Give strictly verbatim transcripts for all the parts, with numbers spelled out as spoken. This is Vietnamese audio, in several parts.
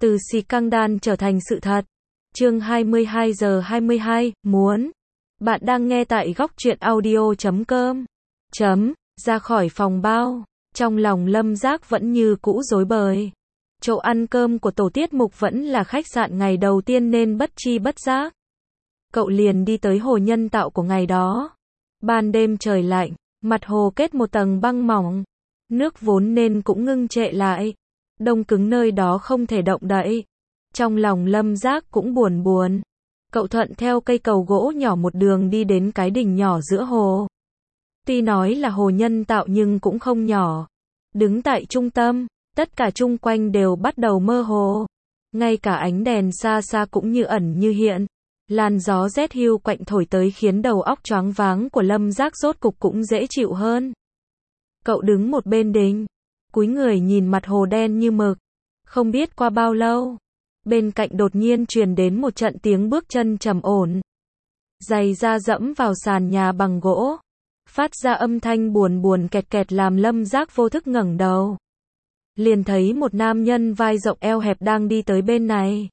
Từ scandal trở thành sự thật. Chương hai mươi hai giờ hai mươi hai, muốn. Bạn đang nghe tại góc truyện audio chấm com. Chấm, ra khỏi phòng bao. Trong lòng Lâm Giác vẫn như cũ rối bời. Chỗ ăn cơm của tổ tiết mục vẫn là khách sạn ngày đầu tiên nên bất chi bất giác. Cậu liền đi tới hồ nhân tạo của ngày đó. Ban đêm trời lạnh, mặt hồ kết một tầng băng mỏng. Nước vốn nên cũng ngưng trệ lại. Đông cứng nơi đó không thể động đậy. Trong lòng Lâm Giác cũng buồn buồn. Cậu thuận theo cây cầu gỗ nhỏ một đường đi đến cái đỉnh nhỏ giữa hồ. Tuy nói là hồ nhân tạo nhưng cũng không nhỏ. Đứng tại trung tâm, tất cả chung quanh đều bắt đầu mơ hồ. Ngay cả ánh đèn xa xa cũng như ẩn như hiện. Làn gió rét hiu quạnh thổi tới khiến đầu óc choáng váng của Lâm Giác rốt cục cũng dễ chịu hơn. Cậu đứng một bên đỉnh, cúi người nhìn mặt hồ đen như mực. Không biết qua bao lâu, bên cạnh đột nhiên truyền đến một trận tiếng bước chân trầm ổn. Giày da dẫm vào sàn nhà bằng gỗ, phát ra âm thanh buồn buồn kẹt kẹt làm Lâm Giác vô thức ngẩng đầu. Liền thấy một nam nhân vai rộng eo hẹp đang đi tới bên này.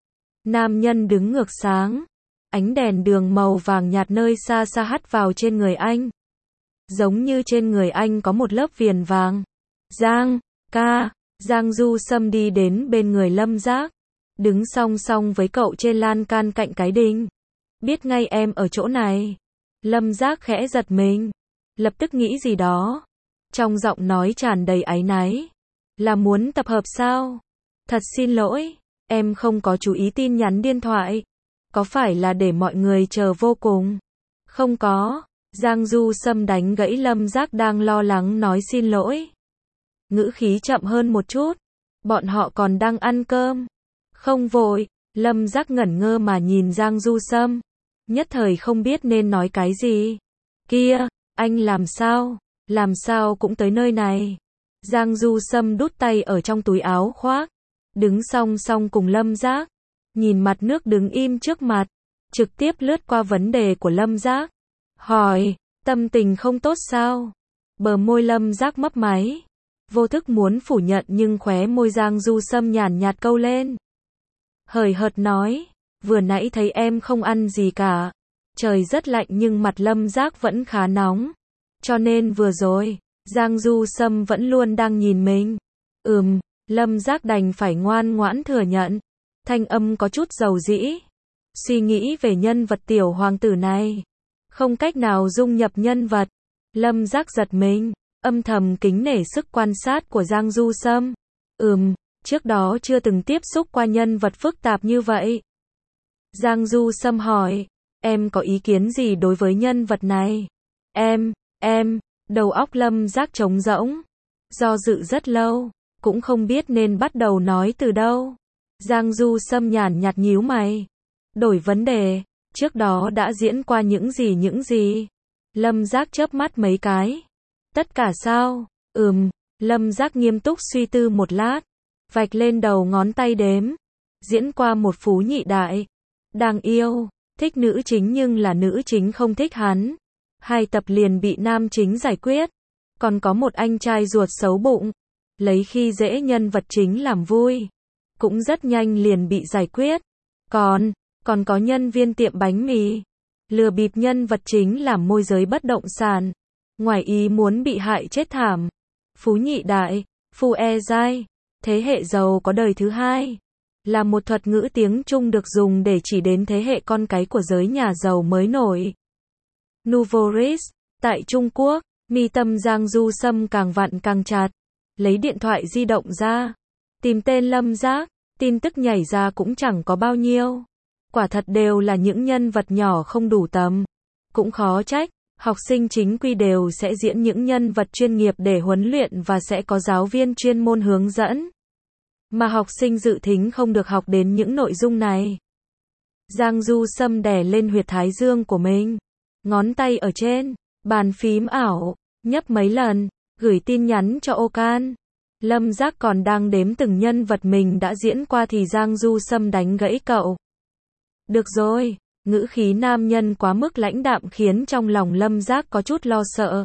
Nam nhân đứng ngược sáng, ánh đèn đường màu vàng nhạt nơi xa xa hắt vào trên người anh. Giống như trên người anh có một lớp viền vàng. Giang, ca, Giang Du Sâm đi đến bên người Lâm Giác, đứng song song với cậu trên lan can cạnh cái đỉnh. Biết ngay em ở chỗ này. Lâm Giác khẽ giật mình, lập tức nghĩ gì đó. Trong giọng nói tràn đầy áy náy. Là muốn tập hợp sao? Thật xin lỗi, em không có chú ý tin nhắn điện thoại. Có phải là để mọi người chờ vô cùng? Không có. Giang Du Sâm đánh gãy Lâm Giác đang lo lắng nói xin lỗi. Ngữ khí chậm hơn một chút. Bọn họ còn đang ăn cơm. Không vội. Lâm Giác ngẩn ngơ mà nhìn Giang Du Sâm. Nhất thời không biết nên nói cái gì. Kia, anh làm sao? Làm sao cũng tới nơi này. Giang Du Sâm đút tay ở trong túi áo khoác. Đứng song song cùng Lâm Giác. Nhìn mặt nước đứng im trước mặt. Trực tiếp lướt qua vấn đề của Lâm Giác. Hỏi, tâm tình không tốt sao? Bờ môi Lâm Giác mấp máy. Vô thức muốn phủ nhận nhưng khóe môi Giang Du Sâm nhàn nhạt câu lên. Hời hợt nói, vừa nãy thấy em không ăn gì cả. Trời rất lạnh nhưng mặt Lâm Giác vẫn khá nóng. Cho nên vừa rồi, Giang Du Sâm vẫn luôn đang nhìn mình. Ừm, Lâm Giác đành phải ngoan ngoãn thừa nhận. Thanh âm có chút dầu dĩ. Suy nghĩ về nhân vật tiểu hoàng tử này. Không cách nào dung nhập nhân vật. Lâm Giác giật mình, âm thầm kính nể sức quan sát của Giang Du Sâm. Ừm, trước đó chưa từng tiếp xúc qua nhân vật phức tạp như vậy. Giang Du Sâm hỏi, em có ý kiến gì đối với nhân vật này? Em, em, đầu óc Lâm Giác trống rỗng. Do dự rất lâu, cũng không biết nên bắt đầu nói từ đâu. Giang Du Sâm nhàn nhạt nhíu mày. Đổi vấn đề. Trước đó đã diễn qua những gì những gì? Lâm Giác chớp mắt mấy cái. Tất cả sao? Ừm, Lâm Giác nghiêm túc suy tư một lát. Vạch lên đầu ngón tay đếm. Diễn qua một phú nhị đại. Đáng yêu, thích nữ chính nhưng là nữ chính không thích hắn. Hai tập liền bị nam chính giải quyết. Còn có một anh trai ruột xấu bụng. Lấy khi dễ nhân vật chính làm vui. Cũng rất nhanh liền bị giải quyết. Còn... Còn có nhân viên tiệm bánh mì. Lừa bịp nhân vật chính làm môi giới bất động sản. Ngoài ý muốn bị hại chết thảm. Phú nhị đại, Phu E Giai. Thế hệ giàu có đời thứ hai. Là một thuật ngữ tiếng Trung được dùng để chỉ đến thế hệ con cái của giới nhà giàu mới nổi. Nouveau riche. Tại Trung Quốc, mi tâm Giang Du Sâm càng vặn càng chặt. Lấy điện thoại di động ra. Tìm tên Lâm Giác. Tin tức nhảy ra cũng chẳng có bao nhiêu. Quả thật đều là những nhân vật nhỏ không đủ tầm. Cũng khó trách, học sinh chính quy đều sẽ diễn những nhân vật chuyên nghiệp để huấn luyện và sẽ có giáo viên chuyên môn hướng dẫn. Mà học sinh dự thính không được học đến những nội dung này. Giang Du Sâm đè lên huyệt thái dương của mình. Ngón tay ở trên, bàn phím ảo, nhấp mấy lần, gửi tin nhắn cho Okan. Lâm Giác còn đang đếm từng nhân vật mình đã diễn qua thì Giang Du Sâm đánh gãy cậu. Được rồi, ngữ khí nam nhân quá mức lãnh đạm khiến trong lòng Lâm Giác có chút lo sợ.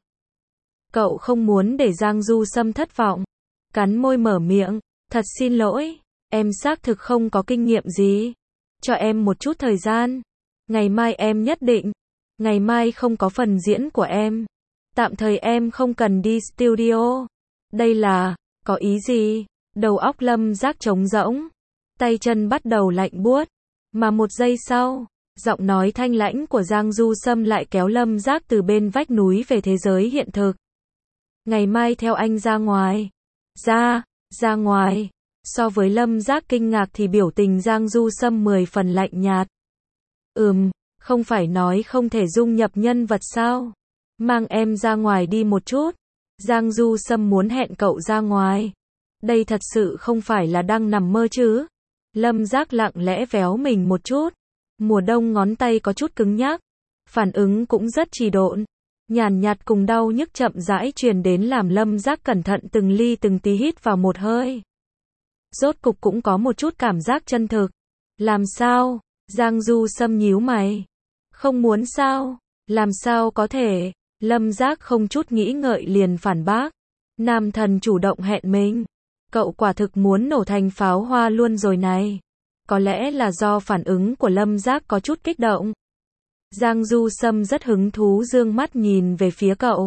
Cậu không muốn để Giang Du Sâm thất vọng. Cắn môi mở miệng, thật xin lỗi, Em xác thực không có kinh nghiệm gì. Cho em một chút thời gian. Ngày mai em nhất định. Ngày mai không có phần diễn của em. Tạm thời em không cần đi studio. Đây là, có ý gì? Đầu óc Lâm Giác trống rỗng. Tay chân bắt đầu lạnh buốt. Mà một giây sau, giọng nói thanh lãnh của Giang Du Sâm lại kéo Lâm Giác từ bên vách núi về thế giới hiện thực. Ngày mai theo anh ra ngoài. Ra, ra ngoài. So với Lâm Giác kinh ngạc thì biểu tình Giang Du Sâm mười phần lạnh nhạt. Ừm, không phải nói không thể dung nhập nhân vật sao? Mang em ra ngoài đi một chút. Giang Du Sâm muốn hẹn cậu ra ngoài. Đây thật sự không phải là đang nằm mơ chứ? Lâm Giác lặng lẽ véo mình một chút. Mùa đông ngón tay có chút cứng nhắc. Phản ứng cũng rất trì độn. Nhàn nhạt cùng đau nhức chậm rãi truyền đến làm Lâm Giác cẩn thận từng ly từng tí hít vào một hơi. Rốt cục cũng có một chút cảm giác chân thực. Làm sao? Giang Du Sâm nhíu mày. Không muốn sao? Làm sao có thể? Lâm Giác không chút nghĩ ngợi liền phản bác. Nam thần chủ động hẹn mình. Cậu quả thực muốn nổ thành pháo hoa luôn rồi này. Có lẽ là do phản ứng của Lâm Giác có chút kích động. Giang Du Sâm rất hứng thú dương mắt nhìn về phía cậu.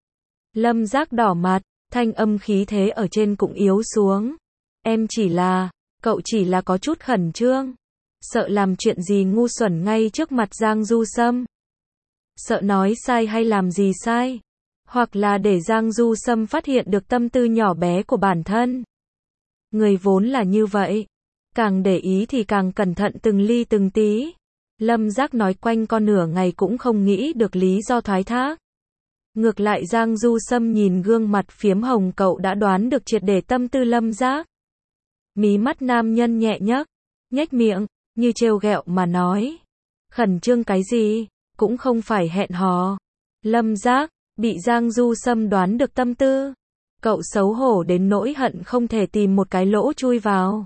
Lâm Giác đỏ mặt, thanh âm khí thế ở trên cũng yếu xuống. Em chỉ là, cậu chỉ là có chút khẩn trương. Sợ làm chuyện gì ngu xuẩn ngay trước mặt Giang Du Sâm. Sợ nói sai hay làm gì sai. Hoặc là để Giang Du Sâm phát hiện được tâm tư nhỏ bé của bản thân. Người vốn là như vậy. Càng để ý thì càng cẩn thận từng ly từng tí. Lâm Giác nói quanh co nửa ngày cũng không nghĩ được lý do thoái thác. Ngược lại Giang Du Sâm nhìn gương mặt phiếm hồng cậu đã đoán được triệt để tâm tư Lâm Giác. Mí mắt nam nhân nhẹ nhấc, nhếch miệng, như trêu ghẹo mà nói. Khẩn trương cái gì, cũng không phải hẹn hò. Lâm Giác, bị Giang Du Sâm đoán được tâm tư. Cậu xấu hổ đến nỗi hận không thể tìm một cái lỗ chui vào.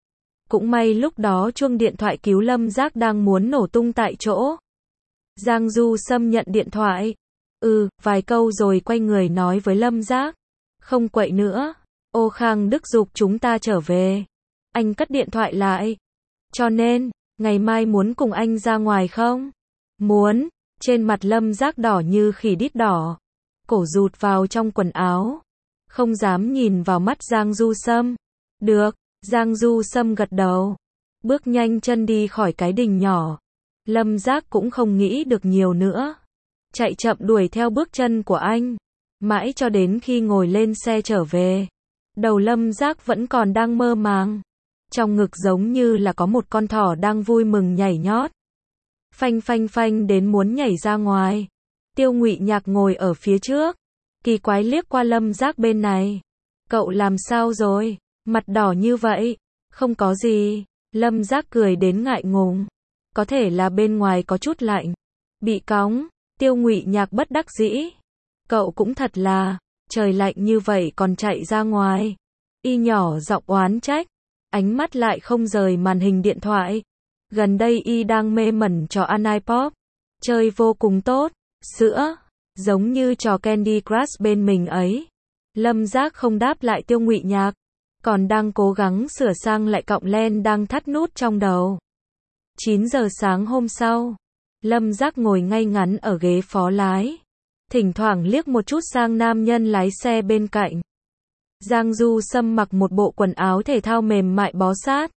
Cũng may lúc đó chuông điện thoại cứu Lâm Giác đang muốn nổ tung tại chỗ. Giang Du Sâm nhận điện thoại. Ừ, vài câu rồi quay người nói với Lâm Giác. Không quậy nữa. Ô Khang Đức giục chúng ta trở về. Anh cất điện thoại lại. Cho nên, ngày mai muốn cùng anh ra ngoài không? Muốn. Trên mặt Lâm Giác đỏ như khỉ đít đỏ. Cổ rụt vào trong quần áo. Không dám nhìn vào mắt Giang Du Sâm. Được. Giang Du Sâm gật đầu. Bước nhanh chân đi khỏi cái đình nhỏ. Lâm Giác cũng không nghĩ được nhiều nữa. Chạy chậm đuổi theo bước chân của anh. Mãi cho đến khi ngồi lên xe trở về. Đầu Lâm Giác vẫn còn đang mơ màng. Trong ngực giống như là có một con thỏ đang vui mừng nhảy nhót. Phanh phanh phanh đến muốn nhảy ra ngoài. Tiêu Ngụy Nhạc ngồi ở phía trước. Kỳ quái liếc qua Lâm Giác bên này. Cậu làm sao rồi? Mặt đỏ như vậy. Không có gì. Lâm Giác cười đến ngại ngùng. Có thể là bên ngoài có chút lạnh. Bị cóng. Tiêu Ngụy Nhạc bất đắc dĩ. Cậu cũng thật là. Trời lạnh như vậy còn chạy ra ngoài. Y nhỏ giọng oán trách. Ánh mắt lại không rời màn hình điện thoại. Gần đây Y đang mê mẩn trò ăn iPod. Chơi vô cùng tốt. Sữa. Giống như trò Candy Crush bên mình ấy. Lâm Giác không đáp lại Tiêu Ngụy Nhạc. Còn đang cố gắng sửa sang lại cọng len đang thắt nút trong đầu. chín giờ sáng hôm sau. Lâm Giác ngồi ngay ngắn ở ghế phó lái. Thỉnh thoảng liếc một chút sang nam nhân lái xe bên cạnh. Giang Du Sâm mặc một bộ quần áo thể thao mềm mại bó sát.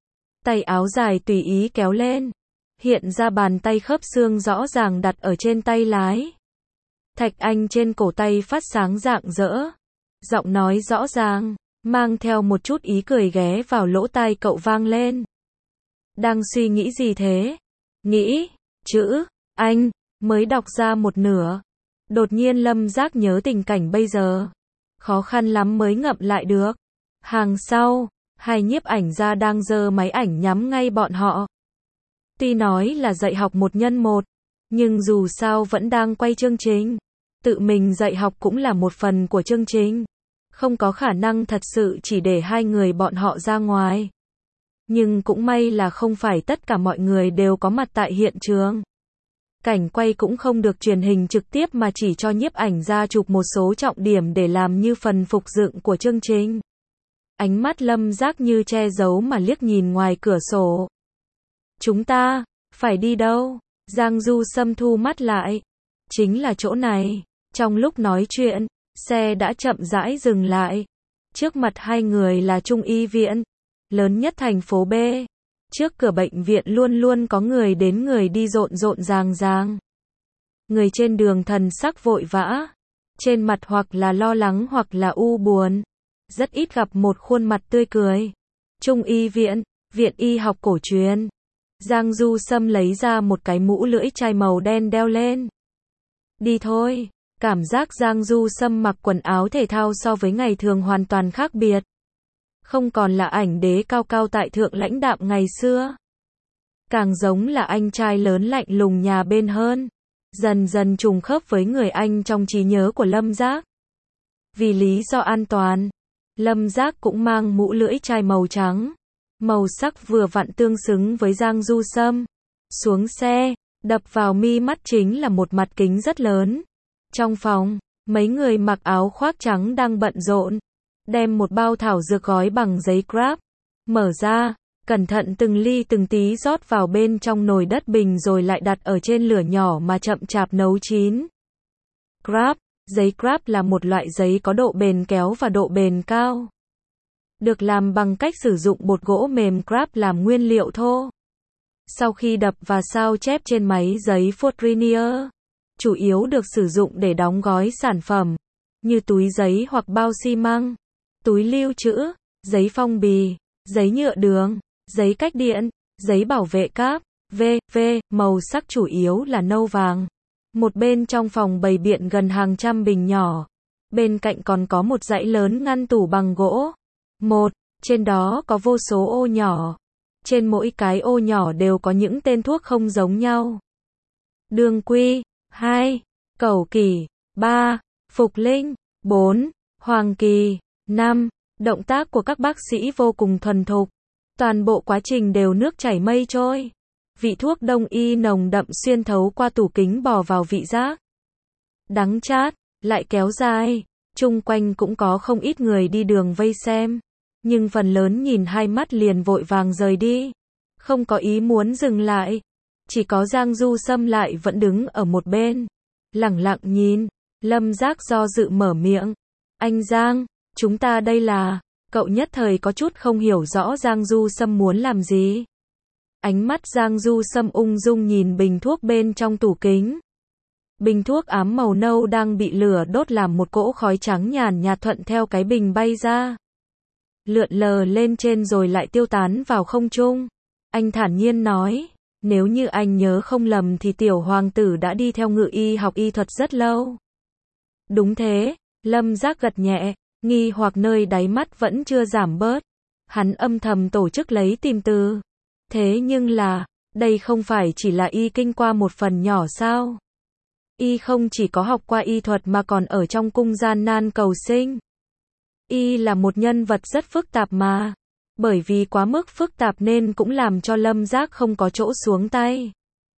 Tay áo dài tùy ý kéo lên. Hiện ra bàn tay khớp xương rõ ràng đặt ở trên tay lái. Thạch anh trên cổ tay phát sáng rạng rỡ. Giọng nói rõ ràng, mang theo một chút ý cười ghé vào lỗ tai cậu vang lên. Đang suy nghĩ gì thế? Nghĩ, chữ, anh, mới đọc ra một nửa. Đột nhiên Lâm Giác nhớ tình cảnh bây giờ. Khó khăn lắm mới ngậm lại được. Hàng sau, hai nhiếp ảnh gia đang giơ máy ảnh nhắm ngay bọn họ. Tuy nói là dạy học một nhân một, nhưng dù sao vẫn đang quay chương trình. Tự mình dạy học cũng là một phần của chương trình. Không có khả năng thật sự chỉ để hai người bọn họ ra ngoài. Nhưng cũng may là không phải tất cả mọi người đều có mặt tại hiện trường. Cảnh quay cũng không được truyền hình trực tiếp mà chỉ cho nhiếp ảnh gia chụp một số trọng điểm để làm như phần phục dựng của chương trình. Ánh mắt Lâm Giác như che giấu mà liếc nhìn ngoài cửa sổ. Chúng ta, phải đi đâu? Giang Du Sâm thu mắt lại. Chính là chỗ này. Trong lúc nói chuyện, xe đã chậm rãi dừng lại. Trước mặt hai người là Trung Y viện, lớn nhất thành phố B. Trước cửa bệnh viện luôn luôn có người đến người đi rộn rộn ràng ràng. Người trên đường thần sắc vội vã, trên mặt hoặc là lo lắng hoặc là u buồn. Rất ít gặp một khuôn mặt tươi cười. Trung Y viện, viện y học cổ truyền. Giang Du Sâm lấy ra một cái mũ lưỡi chai màu đen đeo lên. Đi thôi. Cảm giác Giang Du Sâm mặc quần áo thể thao so với ngày thường hoàn toàn khác biệt. Không còn là ảnh đế cao cao tại thượng lãnh đạm ngày xưa. Càng giống là anh trai lớn lạnh lùng nhà bên hơn. Dần dần trùng khớp với người anh trong trí nhớ của Lâm Giác. Vì lý do an toàn, Lâm Giác cũng mang mũ lưỡi chai màu trắng. Màu sắc vừa vặn tương xứng với Giang Du Sâm. Xuống xe, đập vào mi mắt chính là một mặt kính rất lớn. Trong phòng, mấy người mặc áo khoác trắng đang bận rộn. Đem một bao thảo dược gói bằng giấy Grab. Mở ra, cẩn thận từng ly từng tí rót vào bên trong nồi đất bình rồi lại đặt ở trên lửa nhỏ mà chậm chạp nấu chín. Grab, giấy Grab là một loại giấy có độ bền kéo và độ bền cao. Được làm bằng cách sử dụng bột gỗ mềm Grab làm nguyên liệu thô. Sau khi đập và sao chép trên máy giấy Fournier, chủ yếu được sử dụng để đóng gói sản phẩm, như túi giấy hoặc bao xi măng, túi lưu trữ, giấy phong bì, giấy nhựa đường, giấy cách điện, giấy bảo vệ cáp, vân vân Màu sắc chủ yếu là nâu vàng. Một bên trong phòng bày biện gần hàng trăm bình nhỏ. Bên cạnh còn có một dãy lớn ngăn tủ bằng gỗ. Một, trên đó có vô số ô nhỏ. Trên mỗi cái ô nhỏ đều có những tên thuốc không giống nhau. Đường quy. Hai, cẩu kỷ. Ba, phục linh. Bốn, hoàng kỳ. Năm, động tác của các bác sĩ vô cùng thuần thục. Toàn bộ quá trình đều nước chảy mây trôi. Vị thuốc đông y nồng đậm xuyên thấu qua tủ kính bò vào vị giác. Đắng chát, lại kéo dài. Chung quanh cũng có không ít người đi đường vây xem. Nhưng phần lớn nhìn hai mắt liền vội vàng rời đi. Không có ý muốn dừng lại. Chỉ có Giang Du Sâm lại vẫn đứng ở một bên. Lẳng lặng nhìn. Lâm Giác do dự mở miệng. Anh Giang, chúng ta đây là... Cậu nhất thời có chút không hiểu rõ Giang Du Sâm muốn làm gì. Ánh mắt Giang Du Sâm ung dung nhìn bình thuốc bên trong tủ kính. Bình thuốc ám màu nâu đang bị lửa đốt làm một cỗ khói trắng nhàn nhạt thuận theo cái bình bay ra. Lượn lờ lên trên rồi lại tiêu tán vào không trung. Anh thản nhiên nói, nếu như anh nhớ không lầm thì tiểu hoàng tử đã đi theo ngự y học y thuật rất lâu. Đúng thế, Lâm Giác gật nhẹ, nghi hoặc nơi đáy mắt vẫn chưa giảm bớt. Hắn âm thầm tổ chức lấy tìm từ. Thế nhưng là, đây không phải chỉ là y kinh qua một phần nhỏ sao? Y không chỉ có học qua y thuật mà còn ở trong cung gian nan cầu sinh. Y là một nhân vật rất phức tạp mà. Bởi vì quá mức phức tạp nên cũng làm cho Lâm Giác không có chỗ xuống tay.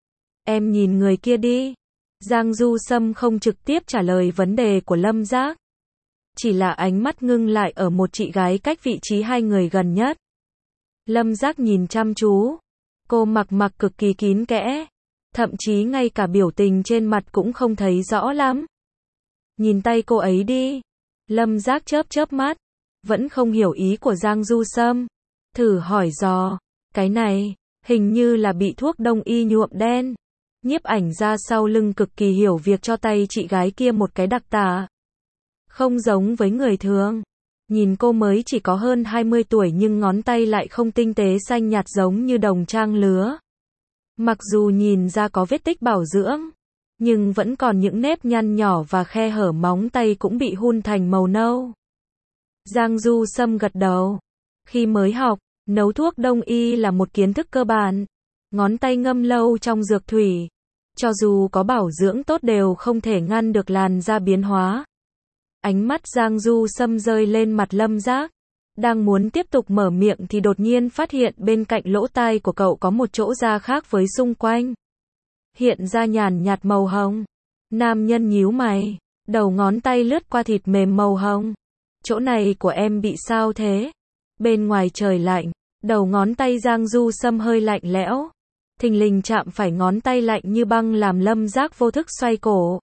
Em nhìn người kia đi. Giang Du Sâm không trực tiếp trả lời vấn đề của Lâm Giác. Chỉ là ánh mắt ngưng lại ở một chị gái cách vị trí hai người gần nhất. Lâm Giác nhìn chăm chú. Cô mặc mặc cực kỳ kín kẽ. Thậm chí ngay cả biểu tình trên mặt cũng không thấy rõ lắm. Nhìn tay cô ấy đi. Lâm Giác chớp chớp mắt. Vẫn không hiểu ý của Giang Du Sâm. Thử hỏi dò. Cái này, hình như là bị thuốc đông y nhuộm đen. Nhiếp ảnh ra sau lưng cực kỳ hiểu việc cho tay chị gái kia một cái đặc tả. Không giống với người thường. Nhìn cô mới chỉ có hơn hai mươi tuổi nhưng ngón tay lại không tinh tế xanh nhạt giống như đồng trang lứa. Mặc dù nhìn ra có vết tích bảo dưỡng, nhưng vẫn còn những nếp nhăn nhỏ và khe hở móng tay cũng bị hun thành màu nâu. Giang Du Sâm gật đầu. Khi mới học, nấu thuốc đông y là một kiến thức cơ bản. Ngón tay ngâm lâu trong dược thủy. Cho dù có bảo dưỡng tốt đều không thể ngăn được làn da biến hóa. Ánh mắt Giang Du Sâm rơi lên mặt Lâm Giác. Đang muốn tiếp tục mở miệng thì đột nhiên phát hiện bên cạnh lỗ tai của cậu có một chỗ da khác với xung quanh. Hiện ra nhàn nhạt màu hồng. Nam nhân nhíu mày. Đầu ngón tay lướt qua thịt mềm màu hồng. Chỗ này của em bị sao thế? Bên ngoài trời lạnh, đầu ngón tay Giang Du Sâm hơi lạnh lẽo. Thình lình chạm phải ngón tay lạnh như băng làm Lâm Giác vô thức xoay cổ.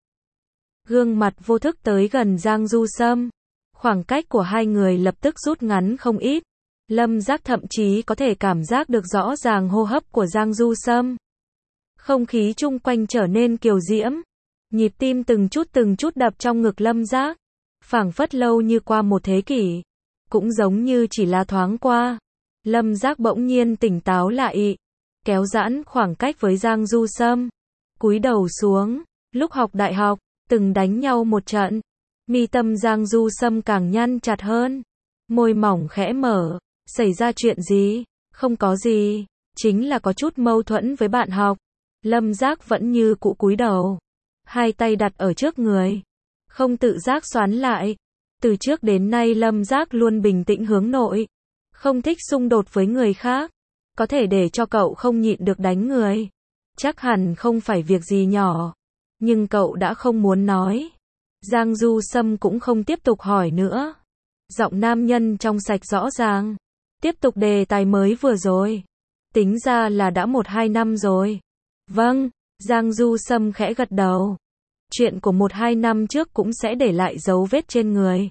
Gương mặt vô thức tới gần Giang Du Sâm. Khoảng cách của hai người lập tức rút ngắn không ít. Lâm Giác thậm chí có thể cảm giác được rõ ràng hô hấp của Giang Du Sâm. Không khí chung quanh trở nên kiều diễm. Nhịp tim từng chút từng chút đập trong ngực Lâm Giác. Phảng phất lâu như qua một thế kỷ. Cũng giống như chỉ là thoáng qua. Lâm Giác bỗng nhiên tỉnh táo lại. Kéo giãn khoảng cách với Giang Du Sâm. Cúi đầu xuống. Lúc học đại học, từng đánh nhau một trận. Mi tâm Giang Du Sâm càng nhăn chặt hơn. Môi mỏng khẽ mở. Xảy ra chuyện gì? Không có gì. Chính là có chút mâu thuẫn với bạn học. Lâm Giác vẫn như cũ cúi đầu. Hai tay đặt ở trước người. Không tự giác xoắn lại. Từ trước đến nay Lâm Giác luôn bình tĩnh hướng nội. Không thích xung đột với người khác. Có thể để cho cậu không nhịn được đánh người. Chắc hẳn không phải việc gì nhỏ. Nhưng cậu đã không muốn nói. Giang Du Sâm cũng không tiếp tục hỏi nữa. Giọng nam nhân trong sạch rõ ràng. Tiếp tục đề tài mới vừa rồi. Tính ra là đã một hai năm rồi. Vâng, Giang Du Sâm khẽ gật đầu. Chuyện của một hai năm trước cũng sẽ để lại dấu vết trên người.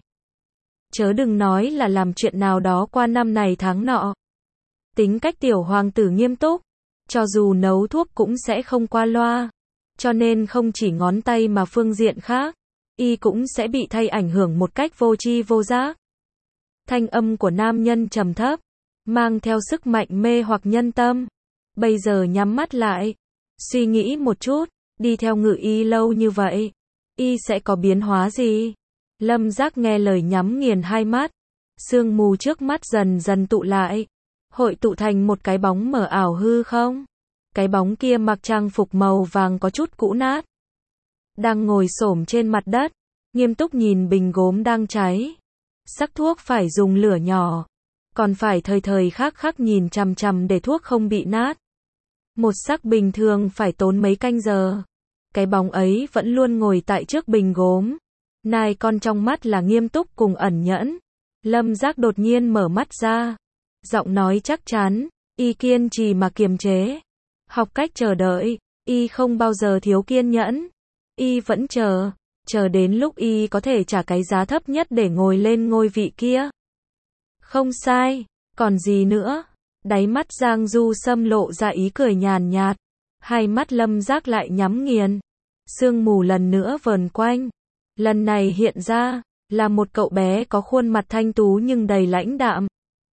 Chớ đừng nói là làm chuyện nào đó qua năm này tháng nọ. Tính cách tiểu hoàng tử nghiêm túc. Cho dù nấu thuốc cũng sẽ không qua loa. Cho nên không chỉ ngón tay mà phương diện khác. Y cũng sẽ bị thay ảnh hưởng một cách vô tri vô giác. Thanh âm của nam nhân trầm thấp. Mang theo sức mạnh mê hoặc nhân tâm. Bây giờ nhắm mắt lại. Suy nghĩ một chút. Đi theo Ngự Y lâu như vậy. Y sẽ có biến hóa gì? Lâm Giác nghe lời nhắm nghiền hai mắt. Sương mù trước mắt dần dần tụ lại. Hội tụ thành một cái bóng mờ ảo hư không? Cái bóng kia mặc trang phục màu vàng có chút cũ nát. Đang ngồi xổm trên mặt đất. Nghiêm túc nhìn bình gốm đang cháy. Sắc thuốc phải dùng lửa nhỏ. Còn phải thời thời khắc khắc nhìn chằm chằm để thuốc không bị nát. Một sắc bình thường phải tốn mấy canh giờ. Cái bóng ấy vẫn luôn ngồi tại trước bình gốm. Nai con trong mắt là nghiêm túc cùng ẩn nhẫn. Lâm Giác đột nhiên mở mắt ra. Giọng nói chắc chắn. Y kiên trì mà kiềm chế. Học cách chờ đợi. Y không bao giờ thiếu kiên nhẫn. Y vẫn chờ. Chờ đến lúc Y có thể trả cái giá thấp nhất để ngồi lên ngôi vị kia. Không sai. Còn gì nữa? Đáy mắt Giang Du Sâm lộ ra ý cười nhàn nhạt. Hai mắt Lâm Giác lại nhắm nghiền. Sương mù lần nữa vờn quanh. Lần này hiện ra là một cậu bé có khuôn mặt thanh tú nhưng đầy lãnh đạm.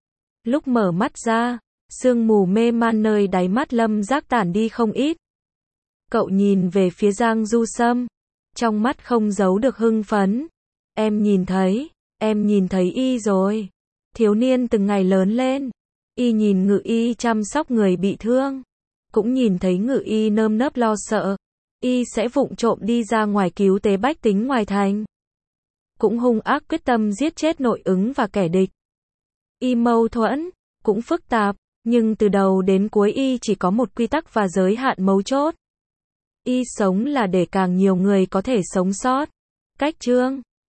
Lúc mở mắt ra, sương mù mê man nơi đáy mắt Lâm Giác tản đi không ít. Cậu nhìn về phía Giang Du Sâm. Trong mắt không giấu được hưng phấn. Em nhìn thấy, em nhìn thấy Y rồi. Thiếu niên từng ngày lớn lên. Y nhìn Ngự Y chăm sóc người bị thương. Cũng nhìn thấy Ngự Y nơm nớp lo sợ. Y sẽ vụng trộm đi ra ngoài cứu tế bách tính ngoài thành. Cũng hung ác quyết tâm giết chết nội ứng và kẻ địch. Y mâu thuẫn, cũng phức tạp, nhưng từ đầu đến cuối Y chỉ có một quy tắc và giới hạn mấu chốt. Y sống là để càng nhiều người có thể sống sót. Cách chương